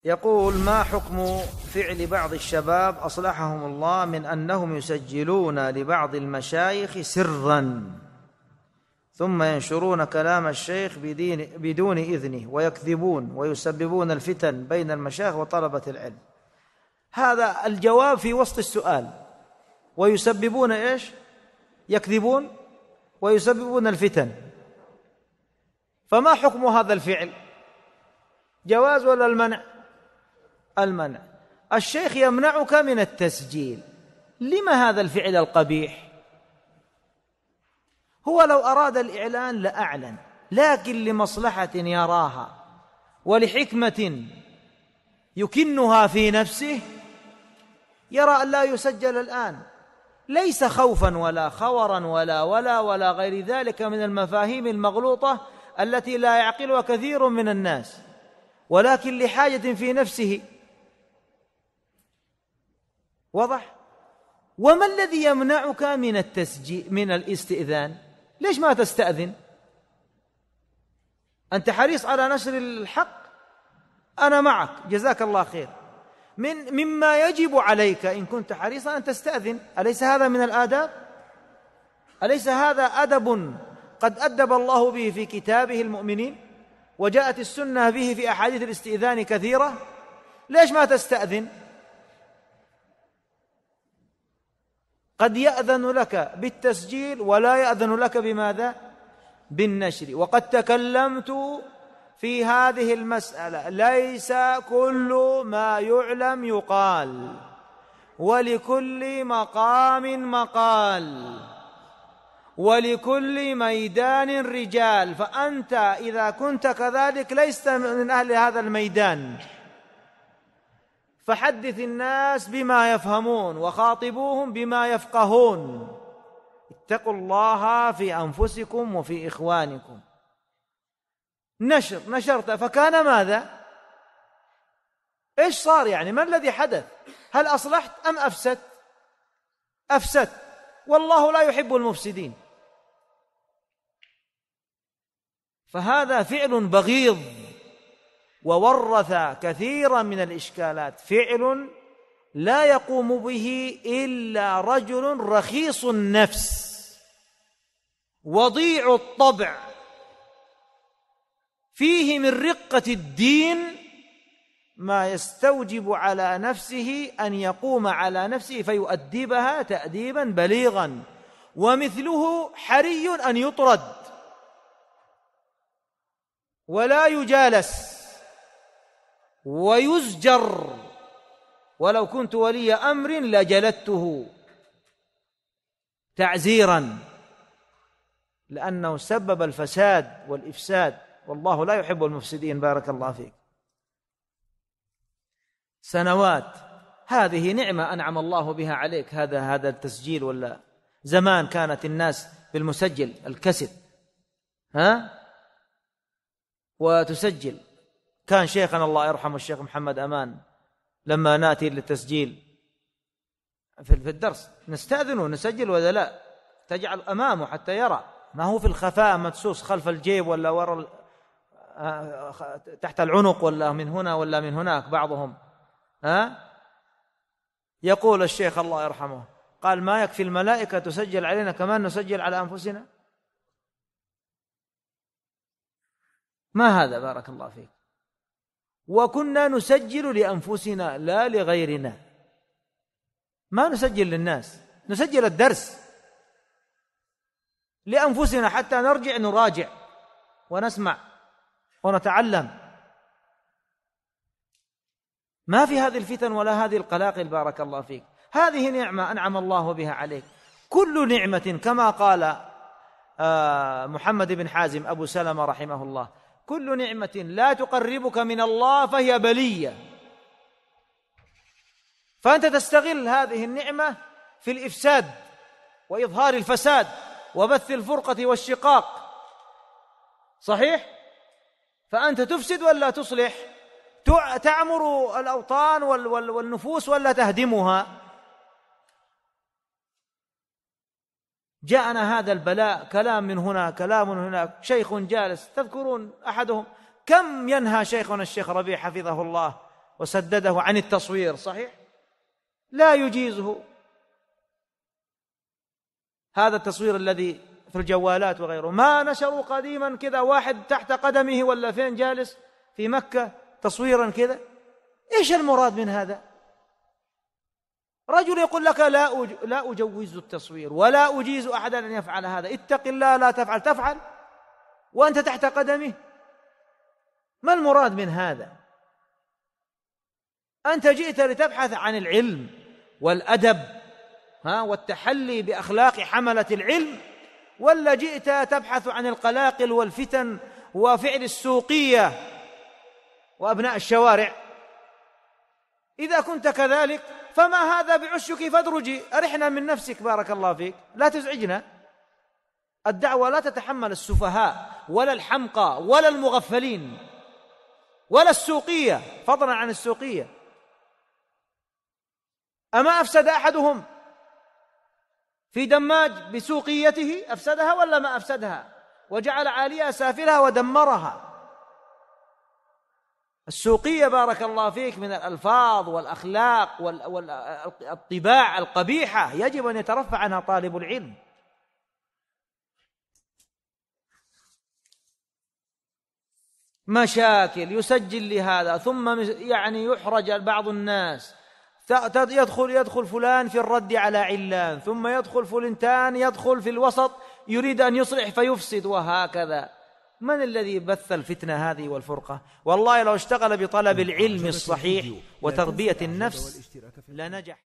يقول: ما حكم فعل بعض الشباب أصلحهم الله من أنهم يسجلون لبعض المشايخ سرا ثم ينشرون كلام الشيخ بدون إذنه ويكذبون ويسببون الفتن بين المشايخ وطلبة العلم؟ هذا الجواب في وسط السؤال. ويسببون إيش؟ يكذبون ويسببون الفتن. فما حكم هذا الفعل؟ جواز ولا المنع؟ المنع. الشيخ يمنعك من التسجيل، لما هذا الفعل القبيح؟ هو لو أراد الإعلان لأعلن، لكن لمصلحة يراها ولحكمة يكنها في نفسه يرى أن لا يسجل الآن، ليس خوفا ولا خورا ولا غير ذلك من المفاهيم المغلوطة التي لا يعقلها كثير من الناس، ولكن لحاجة في نفسه. واضح؟ وما الذي يمنعك من التسجيل من الاستئذان؟ ليش ما تستأذن؟ أنت حريص على نشر الحق، أنا معك، جزاك الله خير. مما يجب عليك إن كنت حريصا أن تستأذن. أليس هذا من الآداب؟ أليس هذا أدب قد أدب الله به في كتابه المؤمنين، وجاءت السنة به في أحاديث الاستئذان كثيرة؟ ليش ما تستأذن؟ قد يأذن لك بالتسجيل ولا يأذن لك بماذا؟ بالنشر. وقد تكلمت في هذه المسألة، ليس كل ما يعلم يقال، ولكل مقام مقال، ولكل ميدان رجال. فأنت إذا كنت كذلك ليست من أهل هذا الميدان، فحدث الناس بما يفهمون وخاطبوهم بما يفقهون. اتقوا الله في أنفسكم وفي إخوانكم. نشرت فكان ماذا؟ إيش صار يعني؟ ما الذي حدث؟ هل أصلحت أم أفسدت؟ أفسدت، والله لا يحب المفسدين. فهذا فعل بغيض وورث كثيرا من الإشكالات، فعل لا يقوم به إلا رجل رخيص النفس وضيع الطبع، فيه من رقة الدين ما يستوجب على نفسه أن يقوم على نفسه فيؤدبها تأديبا بليغا، ومثله حري أن يطرد ولا يجالس ويزجر. ولو كنت ولي أمر لجلدته تعزيرا، لأنه سبب الفساد والإفساد، والله لا يحب المفسدين. بارك الله فيك. سنوات، هذه نعمة أنعم الله بها عليك، هذا التسجيل. ولا زمان كانت الناس بالمسجل الكسد وتسجل. كان شيخنا الله يرحمه الشيخ محمد أمان لما نأتي للتسجيل في الدرس نستأذن ونسجل ولا لا، تجعل أمامه حتى يرى، ما هو في الخفاء مدسوس خلف الجيب ولا وراء تحت العنق ولا من هنا ولا من هناك بعضهم. يقول الشيخ الله يرحمه، قال: ما يكفي الملائكة تسجل علينا، كمان نسجل على أنفسنا؟ ما هذا؟ بارك الله فيك. وكنا نسجل لأنفسنا لا لغيرنا، ما نسجل للناس، نسجل الدرس لأنفسنا حتى نرجع نراجع ونسمع ونتعلم. ما في هذه الفتن ولا هذه القلاقل. بارك الله فيك. هذه نعمة أنعم الله بها عليك. كل نعمة كما قال محمد بن حازم أبو سلمة رحمه الله: كل نعمة لا تقربك من الله فهي بلية. فأنت تستغل هذه النعمة في الإفساد وإظهار الفساد وبث الفرقة والشقاق. صحيح؟ فأنت تفسد ولا تصلح؟ تعمر الأوطان والنفوس ولا تهدمها؟ جاءنا هذا البلاء، كلام من هنا كلام من هناك، شيخ جالس. تذكرون أحدهم كم ينهى شيخنا الشيخ ربيع حفظه الله وسدده عن التصوير، صحيح؟ لا يجيزه هذا التصوير الذي في الجوالات وغيره. ما نشروا قديما كذا واحد تحت قدمه ولا فين جالس في مكة تصويرا كذا؟ إيش المراد من هذا؟ رجل يقول لك لا أجوز التصوير ولا أجيز أحدا أن يفعل هذا، اتق الله لا تفعل، تفعل وأنت تحت قدمه. ما المراد من هذا؟ أنت جئت لتبحث عن العلم والأدب والتحلي بأخلاق حملة العلم، ولا جئت تبحث عن القلاقل والفتن وفعل السوقية وأبناء الشوارع؟ إذا كنت كذلك فما هذا بعشك فادرجي، أرحنا من نفسك بارك الله فيك، لا تزعجنا. الدعوة لا تتحمل السفهاء ولا الحمقى ولا المغفلين ولا السوقية، فضلا عن السوقية. أما أفسد أحدهم في دماج بسوقيته؟ أفسدها ولا ما أفسدها؟ وجعل عاليها سافلها ودمرها. السوقية بارك الله فيك من الألفاظ والأخلاق والطباع القبيحة يجب أن يترفع عنها طالب العلم. مشاكل يسجل لهذا، ثم يحرج بعض الناس، يدخل فلان في الرد على علان، ثم يدخل فلنتان يدخل في الوسط يريد أن يصلح فيفسد، وهكذا. من الذي بث الفتنة هذه والفرقة؟ والله لو اشتغل بطلب العلم الصحيح وتربية النفس لنجح.